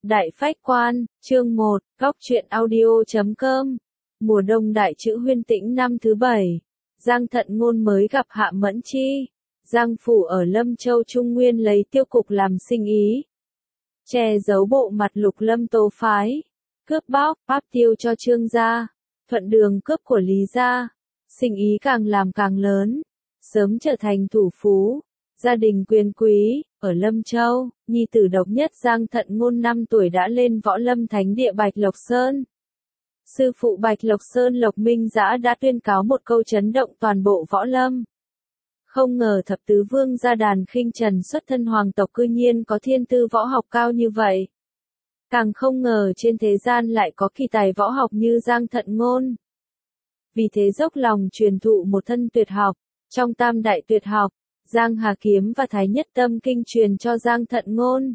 Đại Phách Quan, chương 1, Góc truyện audio.com. Mùa đông đại chữ Huyên Tĩnh năm thứ 7. Giang Thận Ngôn mới gặp Hạ Mẫn Chi. Giang phủ ở Lâm Châu Trung Nguyên lấy tiêu cục làm sinh ý. Che giấu bộ mặt Lục Lâm Tố phái. Cướp bóc, áp tiêu cho Trương gia. Thuận đường cướp của Lý gia. Sinh ý càng làm càng lớn. Sớm trở thành thủ phú. Gia đình quyền quý, ở Lâm Châu, nhi tử độc nhất Giang Thận Ngôn 5 tuổi đã lên võ lâm thánh địa Bạch Lộc Sơn. Sư phụ Bạch Lộc Sơn Lộc Minh Dã đã tuyên cáo một câu chấn động toàn bộ võ lâm. Không ngờ thập tứ vương gia Đàn Khinh Trần xuất thân hoàng tộc cư nhiên có thiên tư võ học cao như vậy. Càng không ngờ trên thế gian lại có kỳ tài võ học như Giang Thận Ngôn. Vì thế dốc lòng truyền thụ một thân tuyệt học, trong tam đại tuyệt học, Giang Hà Kiếm và Thái Nhất Tâm Kinh truyền cho Giang Thận Ngôn.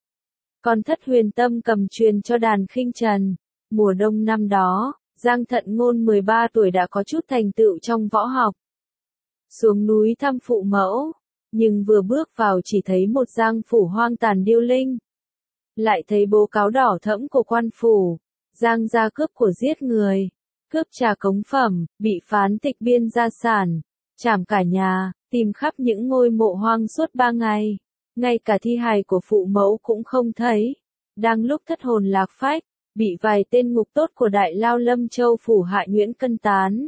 Còn Thất Huyền Tâm Cầm truyền cho Đàn Khinh Trần. Mùa đông năm đó, Giang Thận Ngôn 13 tuổi đã có chút thành tựu trong võ học. Xuống núi thăm phụ mẫu, nhưng vừa bước vào chỉ thấy một Giang phủ hoang tàn điêu linh. Lại thấy bố cáo đỏ thẫm của quan phủ, Giang gia cướp của giết người, cướp trà cống phẩm, bị phán tịch biên gia sản, trảm cả nhà, tìm khắp những ngôi mộ hoang suốt 3 ngày. Ngay cả thi hài của phụ mẫu cũng không thấy. Đang lúc thất hồn lạc phách, bị vài tên ngục tốt của Đại Lao Lâm Châu phủ Hạ Nhuyễn cân tán.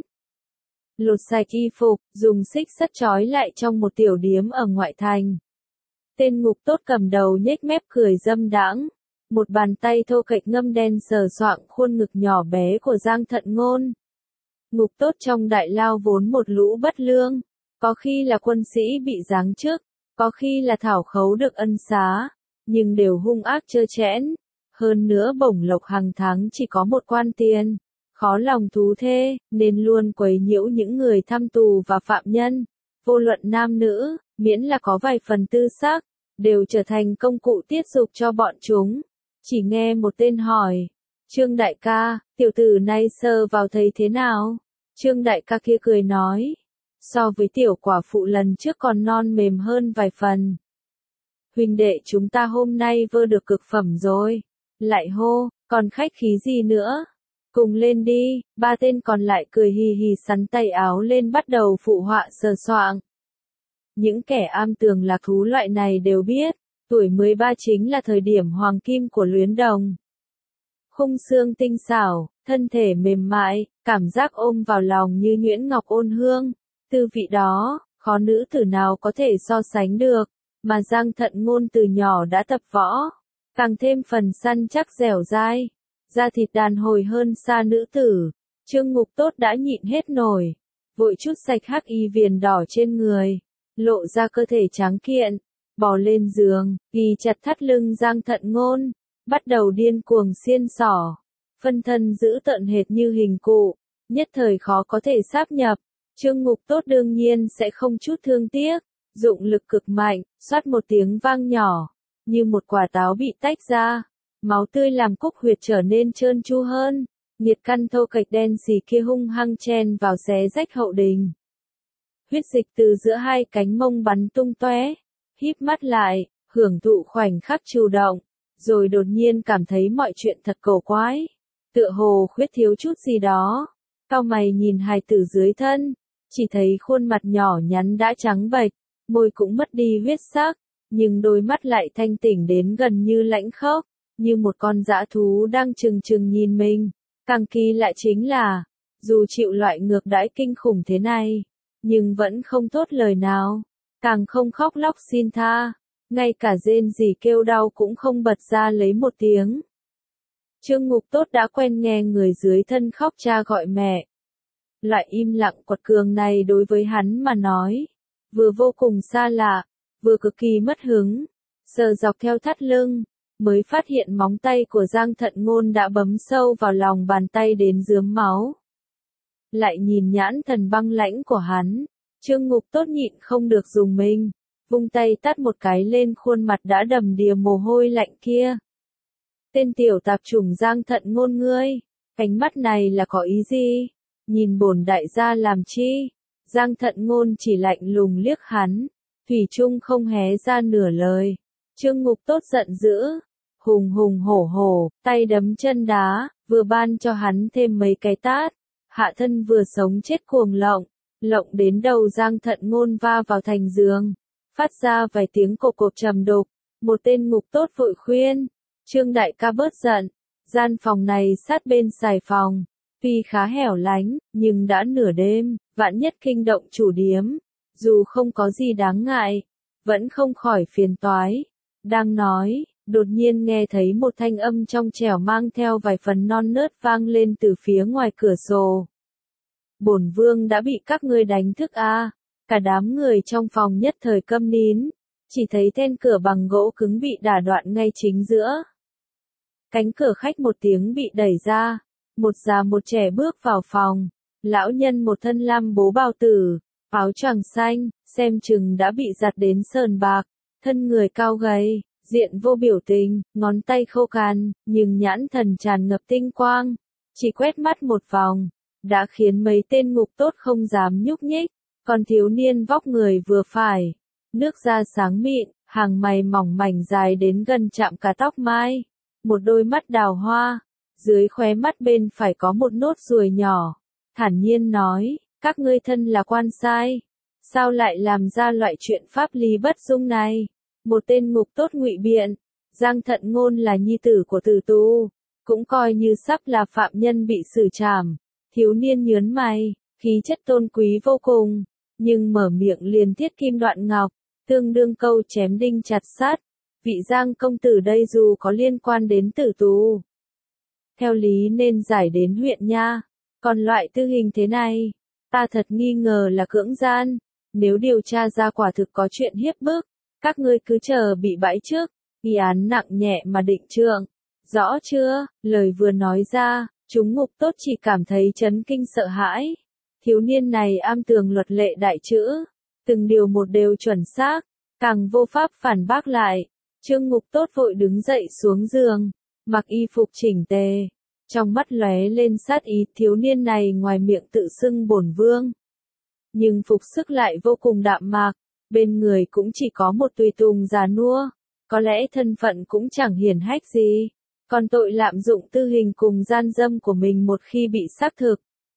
Lột sạch y phục, dùng xích sắt trói lại trong một tiểu điếm ở ngoại thành. Tên ngục tốt cầm đầu nhếch mép cười dâm đãng. Một bàn tay thô kệch ngâm đen sờ soạng khuôn ngực nhỏ bé của Giang Thận Ngôn. Ngục tốt trong Đại Lao vốn một lũ bất lương. Có khi là quân sĩ bị giáng chức, có khi là thảo khấu được ân xá, nhưng đều hung ác trơ trẽn. Hơn nữa bổng lộc hàng tháng chỉ có một quan tiền, khó lòng thú thê, nên luôn quấy nhiễu những người thăm tù và phạm nhân. Vô luận nam nữ, miễn là có vài phần tư sắc, đều trở thành công cụ tiết dục cho bọn chúng. Chỉ nghe một tên hỏi, Trương đại ca, tiểu tử này sờ vào thấy thế nào? Trương đại ca kia cười nói, so với tiểu quả phụ lần trước còn non mềm hơn vài phần. Huynh đệ chúng ta hôm nay vơ được cực phẩm rồi. Lại hô, còn khách khí gì nữa? Cùng lên đi. Ba tên còn lại cười hì hì sắn tay áo lên bắt đầu phụ họa sờ soạng. Những kẻ am tường lạc thú loại này đều biết, tuổi 13 chính là thời điểm hoàng kim của luyến đồng. Khung xương tinh xảo, thân thể mềm mại, cảm giác ôm vào lòng như nhuyễn ngọc ôn hương. Tư vị đó, khó nữ tử nào có thể so sánh được, mà Giang Thận Ngôn từ nhỏ đã tập võ, càng thêm phần săn chắc dẻo dai, da thịt đàn hồi hơn xa nữ tử. Trương ngục tốt đã nhịn hết nổi, vội chút sạch hắc y viền đỏ trên người, lộ ra cơ thể tráng kiện, bò lên giường, ghi chặt thắt lưng Giang Thận Ngôn, bắt đầu điên cuồng xiên xỏ, phân thân dữ tợn hệt như hình cụ, nhất thời khó có thể sáp nhập. Trương ngục tốt đương nhiên sẽ không chút thương tiếc, dụng lực cực mạnh, xoát một tiếng vang nhỏ, như một quả táo bị tách ra, máu tươi làm cúc huyệt trở nên trơn tru hơn, nhiệt căn thô kệch đen xì kia hung hăng chen vào xé rách hậu đình. Huyết dịch từ giữa hai cánh mông bắn tung tóe, híp mắt lại, hưởng thụ khoảnh khắc chủ động, rồi đột nhiên cảm thấy mọi chuyện thật cổ quái, tựa hồ khuyết thiếu chút gì đó. Cau mày nhìn hài tử dưới thân, chỉ thấy khuôn mặt nhỏ nhắn đã trắng bệch, môi cũng mất đi huyết sắc, nhưng đôi mắt lại thanh tỉnh đến gần như lãnh khốc, như một con dã thú đang trừng trừng nhìn mình. Càng kỳ lạ chính là, dù chịu loại ngược đãi kinh khủng thế này, nhưng vẫn không thốt lời nào, càng không khóc lóc xin tha, ngay cả rên rỉ kêu đau cũng không bật ra lấy một tiếng. Trương ngục tốt đã quen nghe người dưới thân khóc cha gọi mẹ. Loại im lặng quật cường này đối với hắn mà nói, vừa vô cùng xa lạ, vừa cực kỳ mất hứng. Sờ dọc theo thắt lưng, mới phát hiện móng tay của Giang Thận Ngôn đã bấm sâu vào lòng bàn tay đến rướm máu. Lại nhìn nhãn thần băng lãnh của hắn, Trương ngục tốt nhịn không được dùng mình, vung tay tát một cái lên khuôn mặt đã đầm đìa mồ hôi lạnh kia. Tên tiểu tạp chủng Giang Thận Ngôn ngươi, ánh mắt này là có ý gì? Nhìn bổn đại gia làm chi? Giang Thận Ngôn chỉ lạnh lùng liếc hắn, thủy chung không hé ra nửa lời. Trương ngục tốt giận dữ, hùng hùng hổ hổ, tay đấm chân đá, vừa ban cho hắn thêm mấy cái tát. Hạ thân vừa sống chết cuồng lộng, lộng đến đầu Giang Thận Ngôn va vào thành giường, phát ra vài tiếng cộp cộp trầm đục. Một tên ngục tốt vội khuyên, Trương đại ca bớt giận, gian phòng này sát bên xài phòng, tuy khá hẻo lánh, nhưng đã nửa đêm, vạn nhất kinh động chủ điếm, dù không có gì đáng ngại, vẫn không khỏi phiền toái. Đang nói, đột nhiên nghe thấy một thanh âm trong trẻo mang theo vài phần non nớt vang lên từ phía ngoài cửa sổ. Bổn vương đã bị các ngươi đánh thức à? Cả đám người trong phòng nhất thời câm nín, chỉ thấy then cửa bằng gỗ cứng bị đả đoạn ngay chính giữa. Cánh cửa khách một tiếng bị đẩy ra, một già một trẻ bước vào phòng. Lão nhân một thân lam bố bào tử, áo choàng xanh, xem chừng đã bị giặt đến sờn bạc, thân người cao gầy, diện vô biểu tình, ngón tay khô cằn, nhưng nhãn thần tràn ngập tinh quang, chỉ quét mắt một vòng, đã khiến mấy tên ngục tốt không dám nhúc nhích. Còn thiếu niên vóc người vừa phải, nước da sáng mịn, hàng mày mỏng mảnh dài đến gần chạm cả tóc mai, một đôi mắt đào hoa, dưới khóe mắt bên phải có một nốt ruồi nhỏ, thản nhiên nói, các ngươi thân là quan sai, sao lại làm ra loại chuyện pháp lý bất dung này? Một tên ngục tốt ngụy biện, Giang Thận Ngôn là nhi tử của tử tù, cũng coi như sắp là phạm nhân bị xử trảm. Thiếu niên nhớn mày, khí chất tôn quý vô cùng, nhưng mở miệng liền thiết kim đoạn ngọc, tương đương câu chém đinh chặt sắt. Vị Giang công tử đây dù có liên quan đến tử tù, theo lý nên giải đến huyện nha, còn loại tư hình thế này, ta thật nghi ngờ là cưỡng gian. Nếu điều tra ra quả thực có chuyện hiếp bức, các ngươi cứ chờ bị bãi trước, nghi án nặng nhẹ mà định trượng. Rõ chưa? Lời vừa nói ra, chúng ngục tốt chỉ cảm thấy chấn kinh sợ hãi. Thiếu niên này am tường luật lệ đại chữ, từng điều một đều chuẩn xác, càng vô pháp phản bác lại. Trương ngục tốt vội đứng dậy xuống giường, mặc y phục chỉnh tề, trong mắt lóe lên sát ý. Thiếu niên này ngoài miệng tự xưng bổn vương, nhưng phục sức lại vô cùng đạm mạc, bên người cũng chỉ có một tùy tùng già nua, có lẽ thân phận cũng chẳng hiển hách gì, còn tội lạm dụng tư hình cùng gian dâm của mình một khi bị xác thực.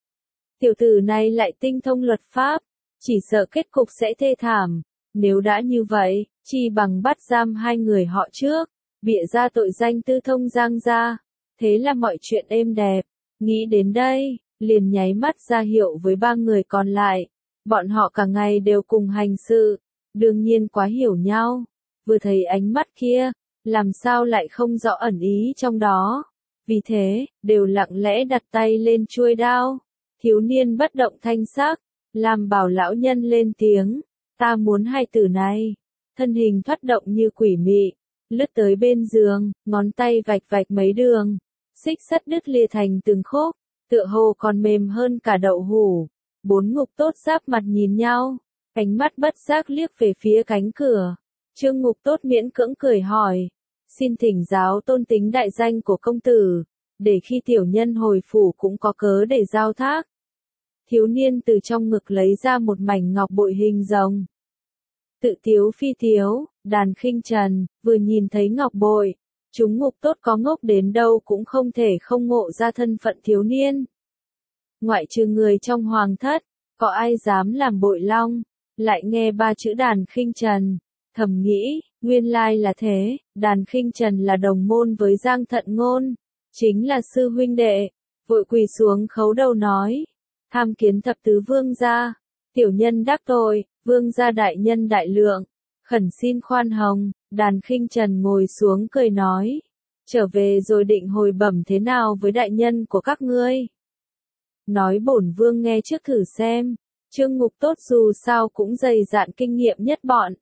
Tiểu tử này lại tinh thông luật pháp, chỉ sợ kết cục sẽ thê thảm. Nếu đã như vậy, chi bằng bắt giam hai người họ trước, bịa ra tội danh tư thông Giang gia, thế là mọi chuyện êm đẹp. Nghĩ đến đây, liền nháy mắt ra hiệu với ba người còn lại. Bọn họ cả ngày đều cùng hành sự, đương nhiên quá hiểu nhau. Vừa thấy ánh mắt kia, làm sao lại không rõ ẩn ý trong đó. Vì thế, đều lặng lẽ đặt tay lên chuôi đao. Thiếu niên bất động thanh sắc, làm bảo lão nhân lên tiếng, ta muốn hai tử này. Thân hình thoát động như quỷ mị, lướt tới bên giường, ngón tay vạch vạch mấy đường, xích sắt đứt lìa thành từng khúc, tựa hồ còn mềm hơn cả đậu hũ. Bốn ngục tốt giáp mặt nhìn nhau, ánh mắt bất giác liếc về phía cánh cửa. Trương ngục tốt miễn cưỡng cười hỏi, xin thỉnh giáo tôn tính đại danh của công tử, để khi tiểu nhân hồi phủ cũng có cớ để giao thác. Thiếu niên từ trong ngực lấy ra một mảnh ngọc bội hình rồng. Tự tiếu phi tiếu, Đàn Khinh Trần, vừa nhìn thấy ngọc bội, chúng ngục tốt có ngốc đến đâu cũng không thể không ngộ ra thân phận thiếu niên. Ngoại trừ người trong hoàng thất, có ai dám làm bội long, lại nghe ba chữ Đàn Khinh Trần, thầm nghĩ, nguyên lai là thế. Đàn Khinh Trần là đồng môn với Giang Thận Ngôn, chính là sư huynh đệ, vội quỳ xuống khấu đầu nói, tham kiến thập tứ vương gia, tiểu nhân đắc tội, vương gia đại nhân đại lượng, khẩn xin khoan hồng. Đàn Khinh Trần ngồi xuống cười nói, trở về rồi định hồi bẩm thế nào với đại nhân của các ngươi? Nói bổn vương nghe trước thử xem. Trương ngục tốt dù sao cũng dày dạn kinh nghiệm nhất bọn.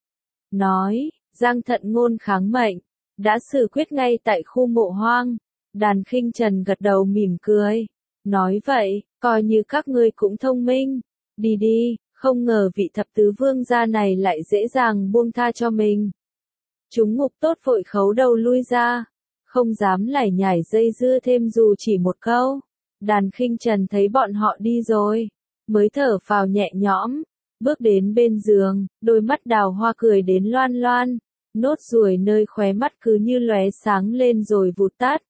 Nói, Giang Thận Ngôn kháng mệnh, đã xử quyết ngay tại khu mộ hoang. Đàn Khinh Trần gật đầu mỉm cười, nói vậy, coi như các ngươi cũng thông minh, đi đi, không ngờ vị thập tứ vương gia này lại dễ dàng buông tha cho mình. Chúng ngục tốt vội khấu đầu lui ra, không dám lải nhải dây dưa thêm dù chỉ một câu. Đàn Khinh Trần thấy bọn họ đi rồi, mới thở phào nhẹ nhõm, bước đến bên giường, đôi mắt đào hoa cười đến loan loan, nốt ruồi nơi khóe mắt cứ như lóe sáng lên rồi vụt tắt.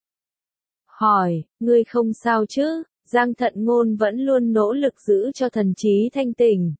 Hỏi, ngươi không sao chứ? Giang Thận Ngôn vẫn luôn nỗ lực giữ cho thần trí thanh tỉnh.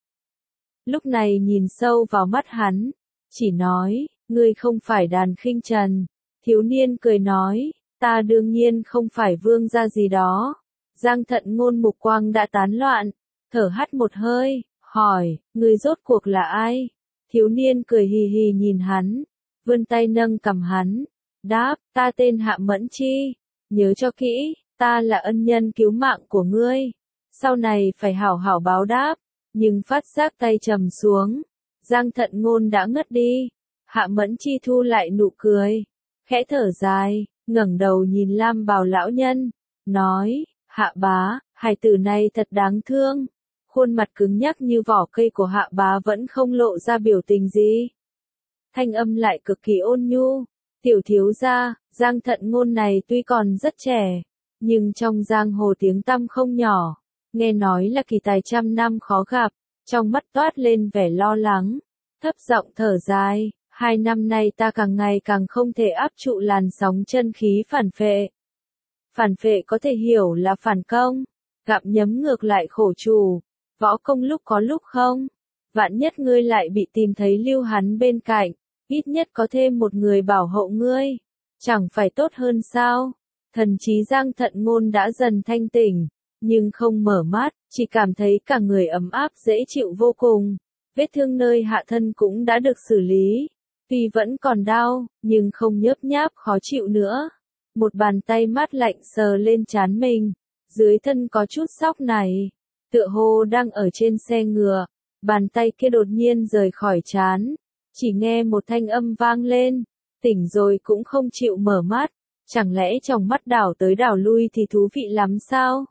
Lúc này nhìn sâu vào mắt hắn, chỉ nói, ngươi không phải Đàn Khinh Trần. Thiếu niên cười nói, ta đương nhiên không phải vương gia gì đó. Giang Thận Ngôn mục quang đã tán loạn, thở hắt một hơi, hỏi, ngươi rốt cuộc là ai? Thiếu niên cười hì hì nhìn hắn, vươn tay nâng cằm hắn, đáp, ta tên Hạ Mẫn Chi, nhớ cho kỹ, ta là ân nhân cứu mạng của ngươi, sau này phải hảo hảo báo đáp. Nhưng phát giác tay trầm xuống, Giang Thận Ngôn đã ngất đi. Hạ Mẫn Chi thu lại nụ cười, khẽ thở dài, ngẩng đầu nhìn lam bào lão nhân, nói, Hạ bá, hài tử này thật đáng thương. Khuôn mặt cứng nhắc như vỏ cây của Hạ bá vẫn không lộ ra biểu tình gì. Thanh âm lại cực kỳ ôn nhu, tiểu thiếu gia, Giang Thận Ngôn này tuy còn rất trẻ, nhưng trong giang hồ tiếng tăm không nhỏ. Nghe nói là kỳ tài trăm năm khó gặp, trong mắt toát lên vẻ lo lắng, thấp giọng thở dài, 2 năm nay ta càng ngày càng không thể áp trụ làn sóng chân khí phản phệ. Phản phệ có thể hiểu là phản công, gặm nhấm ngược lại khổ chủ, võ công lúc có lúc không. Vạn nhất ngươi lại bị tìm thấy lưu hắn bên cạnh, ít nhất có thêm một người bảo hộ ngươi, chẳng phải tốt hơn sao? Thần trí Giang Thận Ngôn đã dần thanh tỉnh, nhưng không mở mắt, chỉ cảm thấy cả người ấm áp dễ chịu vô cùng. Vết thương nơi hạ thân cũng đã được xử lý, tuy vẫn còn đau, nhưng không nhớp nháp khó chịu nữa. Một bàn tay mát lạnh sờ lên trán mình, dưới thân có chút sóc này, tựa hồ đang ở trên xe ngựa. Bàn tay kia đột nhiên rời khỏi trán, chỉ nghe một thanh âm vang lên, tỉnh rồi cũng không chịu mở mắt, chẳng lẽ trong mắt đảo tới đảo lui thì thú vị lắm sao?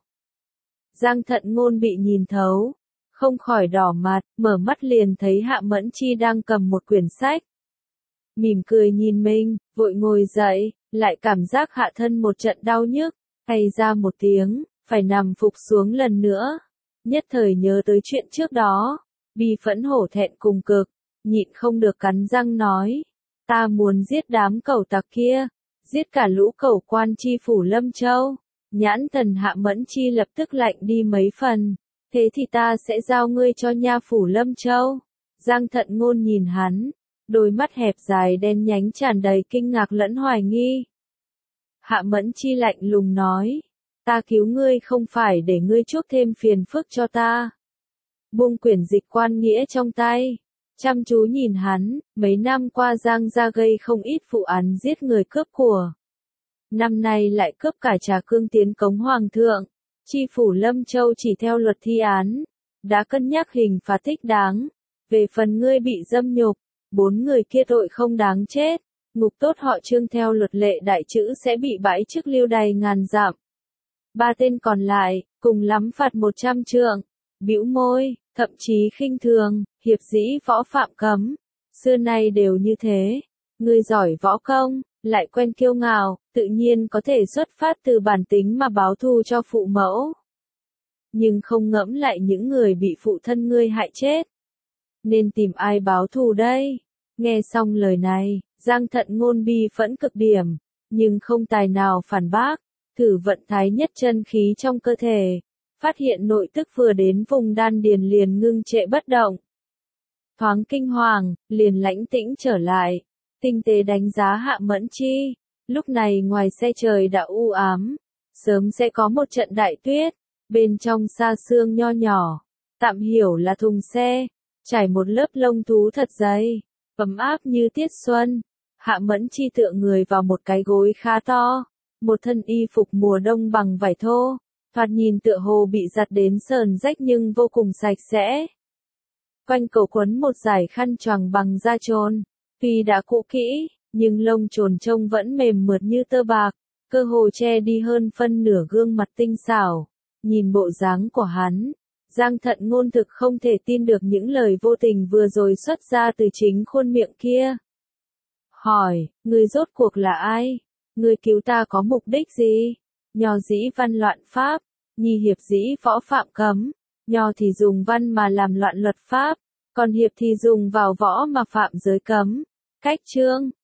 Giang Thận Ngôn bị nhìn thấu, không khỏi đỏ mặt, mở mắt liền thấy Hạ Mẫn Chi đang cầm một quyển sách. Mỉm cười nhìn mình, vội ngồi dậy, lại cảm giác hạ thân một trận đau nhức, hay ra một tiếng, phải nằm phục xuống lần nữa. Nhất thời nhớ tới chuyện trước đó, bi phẫn hổ thẹn cùng cực, nhịn không được cắn răng nói, ta muốn giết đám cẩu tặc kia, giết cả lũ cẩu quan chi phủ Lâm Châu. Nhãn thần Hạ Mẫn Chi lập tức lạnh đi mấy phần, thế thì ta sẽ giao ngươi cho nha phủ Lâm Châu. Giang Thận Ngôn nhìn hắn, đôi mắt hẹp dài đen nhánh tràn đầy kinh ngạc lẫn hoài nghi. Hạ Mẫn Chi lạnh lùng nói, ta cứu ngươi không phải để ngươi chuốc thêm phiền phức cho ta. Buông quyển dịch quan nghĩa trong tay, chăm chú nhìn hắn, mấy năm qua Giang gia gây không ít vụ án giết người cướp của. Năm nay lại cướp cả Trà Cương tiến cống hoàng thượng, chi phủ Lâm Châu chỉ theo luật thi án, đã cân nhắc hình phạt thích đáng. Về phần ngươi bị dâm nhục, 4 người kia tội không đáng chết, ngục tốt họ Trương theo luật lệ đại chữ sẽ bị bãi chức lưu đày ngàn dặm. 3 tên còn lại, cùng lắm phạt 100 trượng. Bĩu môi, thậm chí khinh thường, hiệp dĩ võ phạm cấm, xưa nay đều như thế. Ngươi giỏi võ công, lại quen kiêu ngạo, tự nhiên có thể xuất phát từ bản tính mà báo thù cho phụ mẫu. Nhưng không ngẫm lại những người bị phụ thân ngươi hại chết. Nên tìm ai báo thù đây? Nghe xong lời này, Giang Thận Ngôn bi phẫn cực điểm, nhưng không tài nào phản bác, thử vận thái nhất chân khí trong cơ thể, phát hiện nội tức vừa đến vùng đan điền liền ngưng trệ bất động. Thoáng kinh hoàng, liền lãnh tĩnh trở lại, tinh tế đánh giá Hạ Mẫn Chi, lúc này ngoài xe trời đã u ám, sớm sẽ có một trận đại tuyết, bên trong sa sương nho nhỏ, tạm hiểu là thùng xe, trải một lớp lông thú thật dày, ấm áp như tiết xuân. Hạ Mẫn Chi tựa người vào một cái gối khá to, một thân y phục mùa đông bằng vải thô, thoạt nhìn tựa hồ bị giặt đến sờn rách nhưng vô cùng sạch sẽ. Quanh cổ quấn một dải khăn choàng bằng da trồn, tuy đã cũ kỹ, nhưng lông trồn trông vẫn mềm mượt như tơ bạc, cơ hồ che đi hơn phân nửa gương mặt tinh xảo. Nhìn bộ dáng của hắn, Giang Thận Ngôn thực không thể tin được những lời vô tình vừa rồi xuất ra từ chính khuôn miệng kia. Hỏi, ngươi rốt cuộc là ai? Ngươi cứu ta có mục đích gì? Nho dĩ văn loạn pháp, nhi hiệp dĩ võ phạm cấm. Nho thì dùng văn mà làm loạn luật pháp, còn hiệp thì dùng vào võ mà phạm giới cấm. Cách chương